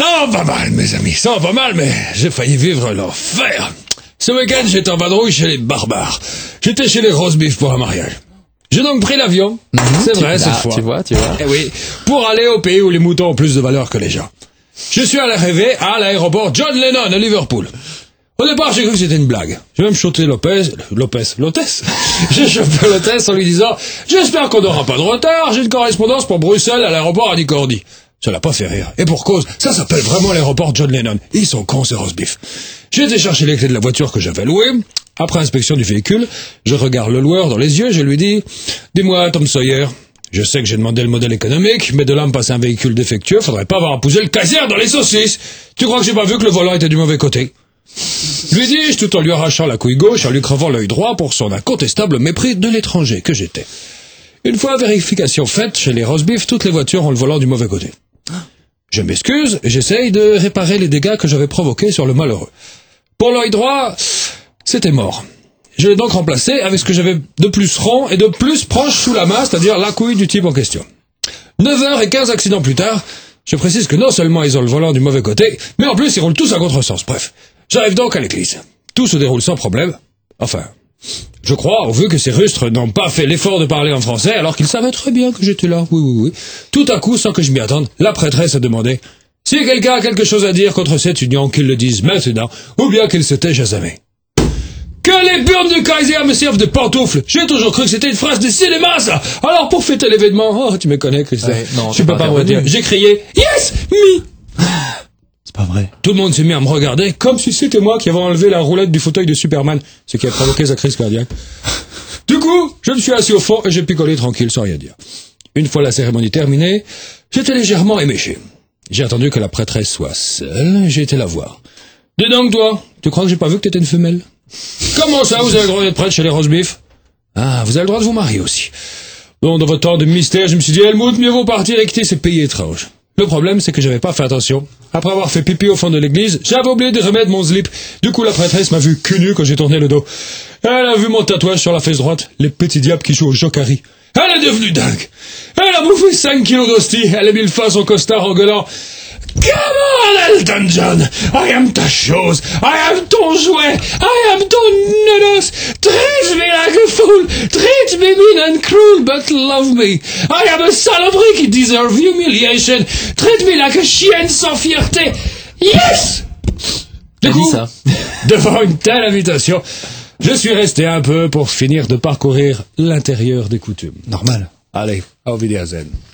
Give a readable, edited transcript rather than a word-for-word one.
Ça va mal, mes amis, ça va mal, mais j'ai failli vivre l'enfer. Ce week-end, j'étais en vadrouille chez les barbares. J'étais chez les roast-beef pour un mariage. J'ai donc pris l'avion, c'est vrai cette fois. Tu vois. Eh oui, pour aller au pays où les moutons ont plus de valeur que les gens. Je suis allé rêver à l'aéroport John Lennon à Liverpool. Au départ, j'ai cru que c'était une blague. J'ai même chanté l'hôtesse. J'ai chauffé l'hôtesse en lui disant « J'espère qu'on n'aura pas de retard, j'ai une correspondance pour Bruxelles à l'aéroport Annie Cordy. » Ça l'a pas fait rire. Et pour cause, ça s'appelle vraiment l'aéroport John Lennon. Ils sont cons, ces roast-beef. J'ai été chercher les clés de la voiture que j'avais louée. Après inspection du véhicule, je regarde le loueur dans les yeux et je lui dis « Dis-moi, Tom Sawyer, je sais que j'ai demandé le modèle économique, mais de là me passer un véhicule défectueux, faudrait pas avoir poussé le casier dans les saucisses. Tu crois que j'ai pas vu que le volant était du mauvais côté ?» Lui dis-je tout en lui arrachant la couille gauche et en lui crevant l'œil droit pour son incontestable mépris de l'étranger que j'étais. Une fois vérification faite, chez les roast-beef, toutes les voitures ont le volant du mauvais côté. Je m'excuse et j'essaye de réparer les dégâts que j'avais provoqués sur le malheureux. Pour l'œil droit, c'était mort. Je l'ai donc remplacé avec ce que j'avais de plus rond et de plus proche sous la main, c'est-à-dire la couille du type en question. 9h15 accidents plus tard, je précise que non seulement ils ont le volant du mauvais côté, mais en plus ils roulent tous à contresens. Bref, j'arrive donc à l'église. Tout se déroule sans problème. Enfin, je crois, au vu que ces rustres n'ont pas fait l'effort de parler en français, alors qu'ils savaient très bien que j'étais là. Oui. Tout à coup, sans que je m'y attende, la prêtresse a demandé « Si quelqu'un a quelque chose à dire contre cette union, qu'il le dise maintenant, ou bien qu'il se tait à jamais. » Que les burnes du Kaiser me servent de pantoufles. J'ai toujours cru que c'était une phrase de cinéma, ça. Alors, pour fêter l'événement, oh, tu me connais, Christophe. Ouais, non, je peux pas me dire. J'ai crié « Yes, me !» C'est pas vrai. Tout le monde s'est mis à me regarder comme si c'était moi qui avais enlevé la roulette du fauteuil de Superman, ce qui a provoqué sa crise cardiaque. Du coup, je me suis assis au fond et j'ai picolé tranquille sans rien dire. Une fois la cérémonie terminée, j'étais légèrement éméché. J'ai attendu que la prêtresse soit seule, j'ai été la voir. « Dis donc, toi, tu crois que j'ai pas vu que t'étais une femelle ? Comment ça, vous avez le droit d'être prêtre chez les roast-beef ? Ah, vous avez le droit de vous marier aussi. Bon, dans votre temps de mystère, je me suis dit, Helmut, mieux vaut partir et quitter ces pays étranges. Le problème, c'est que j'avais pas fait attention. Après avoir fait pipi au fond de l'église, j'avais oublié de remettre mon slip. Du coup, la prêtresse m'a vu cul nu quand j'ai tourné le dos. Elle a vu mon tatouage sur la fesse droite, les petits diables qui jouent au jokari. Elle est devenue dingue. Elle a bouffé 5 kilos d'hostie. Elle a mis le feu à son costard en gueulant. Come on, Elton John! I am ta chose! I am ton jouet! I am ton nonos! Treat me like a fool! Treat me mean and cruel, but love me! I am a saloperie qui deserve humiliation! Treat me like a chienne sans fierté! Yes! Du coup, devant une telle invitation, je suis resté un peu pour finir de parcourir l'intérieur des coutumes. Normal. Allez, auf Wiedersehen.